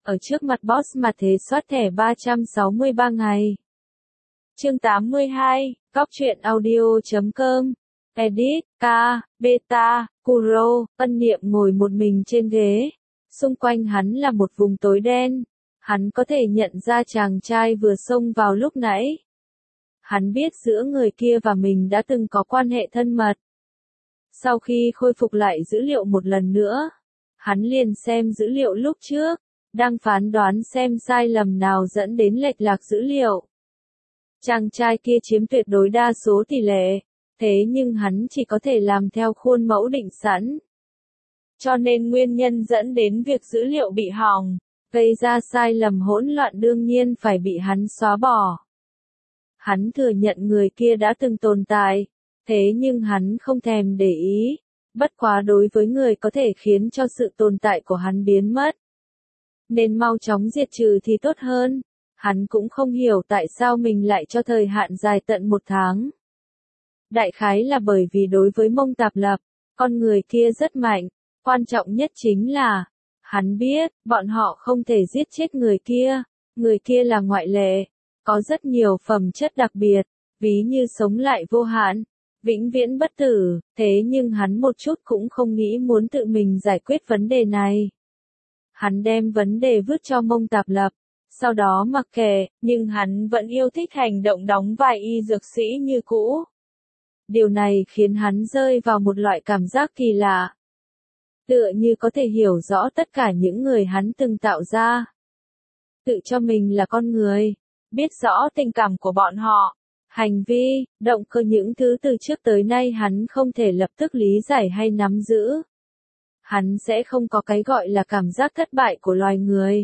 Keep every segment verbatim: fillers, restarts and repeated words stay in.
ở trước mặt boss mà thế soát thẻ ba trăm sáu mươi ba ngày. Chương tám mươi hai, Cóc truyện audio chấm com. Edit, K, Beta, Kuro, Ân Niệm ngồi một mình trên ghế. Xung quanh hắn là một vùng tối đen. Hắn có thể nhận ra chàng trai vừa xông vào lúc nãy. Hắn biết giữa người kia và mình đã từng có quan hệ thân mật. Sau khi khôi phục lại dữ liệu một lần nữa, hắn liền xem dữ liệu lúc trước, đang phán đoán xem sai lầm nào dẫn đến lệch lạc dữ liệu. Chàng trai kia chiếm tuyệt đối đa số tỷ lệ, thế nhưng hắn chỉ có thể làm theo khuôn mẫu định sẵn. Cho nên nguyên nhân dẫn đến việc dữ liệu bị hỏng, gây ra sai lầm hỗn loạn đương nhiên phải bị hắn xóa bỏ. Hắn thừa nhận người kia đã từng tồn tại, thế nhưng hắn không thèm để ý, bất quá đối với người có thể khiến cho sự tồn tại của hắn biến mất, nên mau chóng diệt trừ thì tốt hơn. Hắn cũng không hiểu tại sao mình lại cho thời hạn dài tận một tháng. Đại khái là bởi vì đối với Mông Tạp Lập, con người kia rất mạnh, quan trọng nhất chính là, hắn biết, bọn họ không thể giết chết người kia, người kia là ngoại lệ, có rất nhiều phẩm chất đặc biệt, ví như sống lại vô hạn, vĩnh viễn bất tử, thế nhưng hắn một chút cũng không nghĩ muốn tự mình giải quyết vấn đề này. Hắn đem vấn đề vứt cho Mông Tạp Lập, sau đó mặc kệ, nhưng hắn vẫn yêu thích hành động đóng vai y dược sĩ như cũ. Điều này khiến hắn rơi vào một loại cảm giác kỳ lạ. Tựa như có thể hiểu rõ tất cả những người hắn từng tạo ra. Tự cho mình là con người, biết rõ tình cảm của bọn họ, hành vi, động cơ những thứ từ trước tới nay hắn không thể lập tức lý giải hay nắm giữ. Hắn sẽ không có cái gọi là cảm giác thất bại của loài người.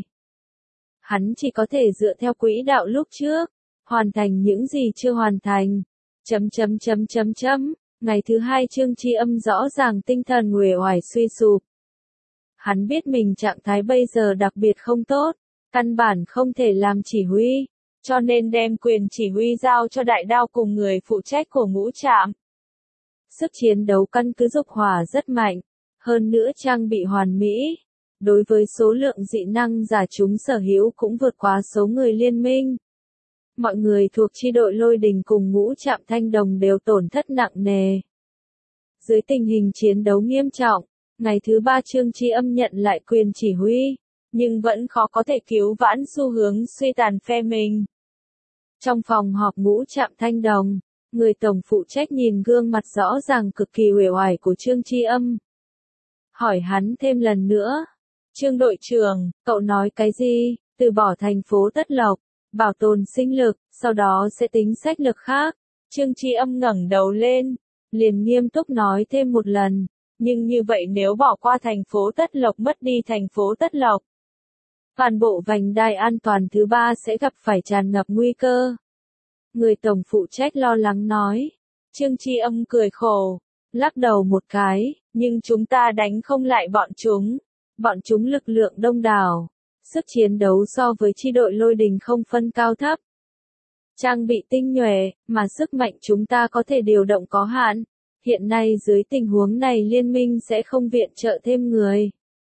Hắn chỉ có thể dựa theo quỹ đạo lúc trước, hoàn thành những gì chưa hoàn thành. Chấm chấm chấm chấm chấm, ngày thứ hai Trương Tri Âm rõ ràng tinh thần uể oải suy sụp. Hắn biết mình trạng thái bây giờ đặc biệt không tốt, căn bản không thể làm chỉ huy, cho nên đem quyền chỉ huy giao cho Đại Đao cùng người phụ trách của ngũ trạm. Sức chiến đấu căn cứ dục hỏa rất mạnh, hơn nữa trang bị hoàn mỹ. Đối với số lượng dị năng giả chúng sở hữu cũng vượt quá số người liên minh. Mọi người thuộc chi đội Lôi Đình cùng ngũ trạm Thanh Đồng đều tổn thất nặng nề. Dưới tình hình chiến đấu nghiêm trọng, ngày thứ ba Trương Tri Âm nhận lại quyền chỉ huy, nhưng vẫn khó có thể cứu vãn xu hướng suy tàn phe mình. Trong phòng họp ngũ trạm Thanh Đồng, người tổng phụ trách nhìn gương mặt rõ ràng cực kỳ uể oải của Trương Tri Âm. Hỏi hắn thêm lần nữa. Trương đội trưởng, cậu nói cái gì? Từ bỏ thành phố Tất Lộc, bảo tồn sinh lực, sau đó sẽ tính sách lược khác. Trương Tri Âm ngẩng đầu lên, liền nghiêm túc nói thêm một lần. Nhưng như vậy nếu bỏ qua thành phố Tất Lộc mất đi thành phố Tất Lộc, toàn bộ vành đai an toàn thứ ba sẽ gặp phải tràn ngập nguy cơ. Người tổng phụ trách lo lắng nói. Trương Tri Âm cười khổ, lắc đầu một cái, nhưng chúng ta đánh không lại bọn chúng. Bọn chúng lực lượng đông đảo, sức chiến đấu so với chi đội Lôi Đình không phân cao thấp. Trang bị tinh nhuệ, mà sức mạnh chúng ta có thể điều động có hạn. Hiện nay dưới tình huống này liên minh sẽ không viện trợ thêm người.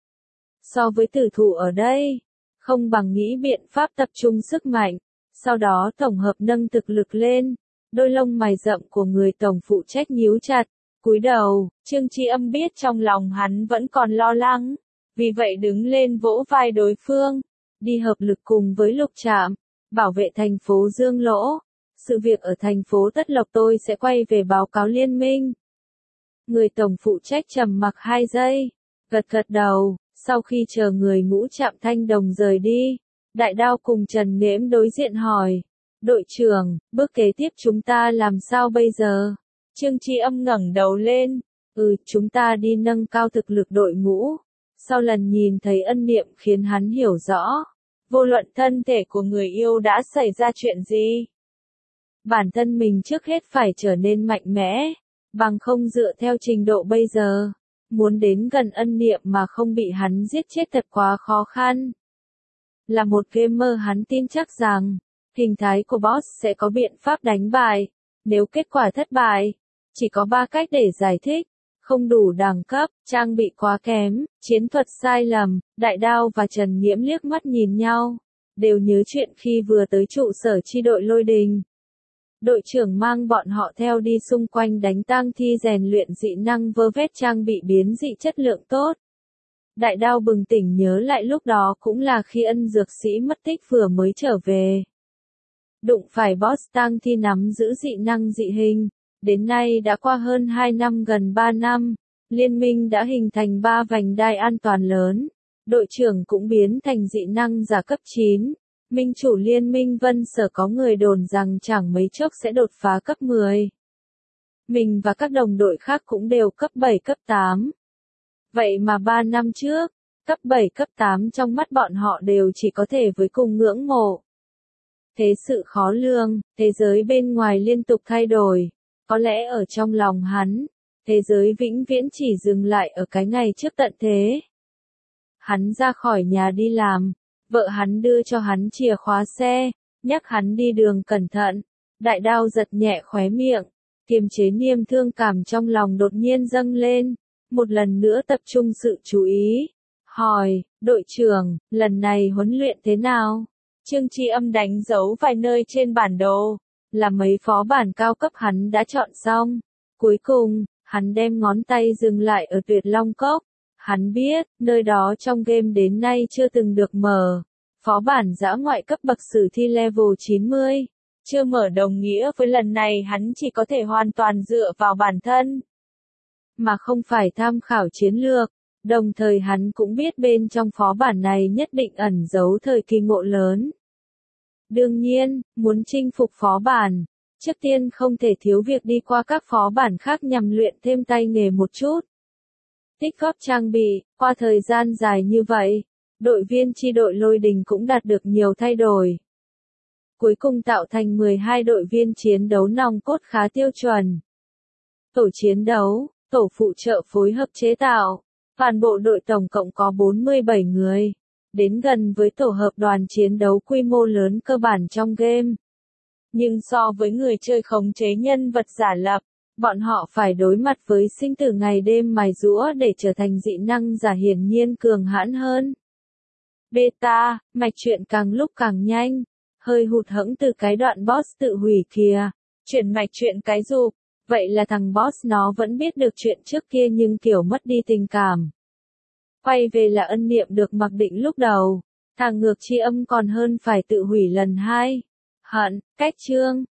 So với tử thủ ở đây, không bằng nghĩ biện pháp tập trung sức mạnh, sau đó tổng hợp nâng thực lực lên. Đôi lông mày rậm của người tổng phụ trách nhíu chặt, cúi đầu, Trương Tri Âm biết trong lòng hắn vẫn còn lo lắng. Vì vậy đứng lên vỗ vai đối phương, đi hợp lực cùng với Lục Trạm, bảo vệ thành phố Dương Lỗ. Sự việc ở thành phố Tất Lộc tôi sẽ quay về báo cáo liên minh. Người tổng phụ trách trầm mặc hai giây, gật gật đầu, sau khi chờ người ngũ trạm Thanh Đồng rời đi, Đại Đao cùng Trần Nghễm đối diện hỏi, đội trưởng, bước kế tiếp chúng ta làm sao bây giờ? Trương Tri Âm ngẩng đầu lên, ừ, chúng ta đi nâng cao thực lực đội ngũ. Sau lần nhìn thấy Ân Niệm khiến hắn hiểu rõ, vô luận thân thể của người yêu đã xảy ra chuyện gì. Bản thân mình trước hết phải trở nên mạnh mẽ, bằng không dựa theo trình độ bây giờ, muốn đến gần Ân Niệm mà không bị hắn giết chết thật quá khó khăn. Là một gamer hắn tin chắc rằng, hình thái của boss sẽ có biện pháp đánh bại, nếu kết quả thất bại, chỉ có ba cách để giải thích. không đủ đẳng cấp, trang bị quá kém, chiến thuật sai lầm. Đại Đao và Trần Nghiễm liếc mắt nhìn nhau, đều nhớ chuyện khi vừa tới trụ sở chi đội Lôi Đình. Đội trưởng mang bọn họ theo đi xung quanh đánh tang thi rèn luyện dị năng vơ vét trang bị biến dị chất lượng tốt. Đại Đao bừng tỉnh nhớ lại lúc đó cũng là khi ân dược sĩ mất tích vừa mới trở về. Đụng phải boss tang thi nắm giữ dị năng dị hình. Đến nay đã qua hơn hai năm gần ba năm, liên minh đã hình thành ba vành đai an toàn lớn. Đội trưởng cũng biến thành dị năng giả cấp chín. Minh chủ liên minh Vân Sở có người đồn rằng chẳng mấy chốc sẽ đột phá cấp mười. Mình và các đồng đội khác cũng đều cấp bảy cấp tám. Vậy mà ba năm trước, cấp bảy cấp tám trong mắt bọn họ đều chỉ có thể với cùng ngưỡng mộ. Thế sự khó lường, thế giới bên ngoài liên tục thay đổi. Có lẽ ở trong lòng hắn, thế giới vĩnh viễn chỉ dừng lại ở cái ngày trước tận thế. Hắn ra khỏi nhà đi làm, vợ hắn đưa cho hắn chìa khóa xe, nhắc hắn đi đường cẩn thận. Đại Đao giật nhẹ khóe miệng, kiềm chế niềm thương cảm trong lòng đột nhiên dâng lên, một lần nữa tập trung sự chú ý. Hỏi, đội trưởng, lần này huấn luyện thế nào? Trương Tri Âm đánh dấu vài nơi trên bản đồ, là mấy phó bản cao cấp hắn đã chọn xong. Cuối cùng, hắn đem ngón tay dừng lại ở Tuyệt Long Cốc. Hắn biết, nơi đó trong game đến nay chưa từng được mở. Phó bản dã ngoại cấp bậc sử thi level chín mươi. Chưa mở đồng nghĩa với lần này hắn chỉ có thể hoàn toàn dựa vào bản thân, mà không phải tham khảo chiến lược. Đồng thời hắn cũng biết bên trong phó bản này nhất định ẩn giấu thời kỳ ngộ lớn. Đương nhiên, muốn chinh phục phó bản, trước tiên không thể thiếu việc đi qua các phó bản khác nhằm luyện thêm tay nghề một chút. Tích góp trang bị, qua thời gian dài như vậy, đội viên chi đội Lôi Đình cũng đạt được nhiều thay đổi. Cuối cùng tạo thành mười hai đội viên chiến đấu nòng cốt khá tiêu chuẩn. Tổ chiến đấu, tổ phụ trợ phối hợp chế tạo, toàn bộ đội tổng cộng có bốn mươi bảy người, đến gần với tổ hợp đoàn chiến đấu quy mô lớn cơ bản trong game. Nhưng so với người chơi khống chế nhân vật giả lập, bọn họ phải đối mặt với sinh tử ngày đêm mài giũa để trở thành dị năng giả hiển nhiên cường hãn hơn. Beta, mạch truyện càng lúc càng nhanh, hơi hụt hẫng từ cái đoạn boss tự hủy kìa, chuyển mạch truyện cái rụp, vậy là thằng boss nó vẫn biết được chuyện trước kia nhưng kiểu mất đi tình cảm. Quay về là ân niệm được mặc định lúc đầu, thằng ngược Tri Âm còn hơn phải tự hủy lần hai. Hận, cách chương.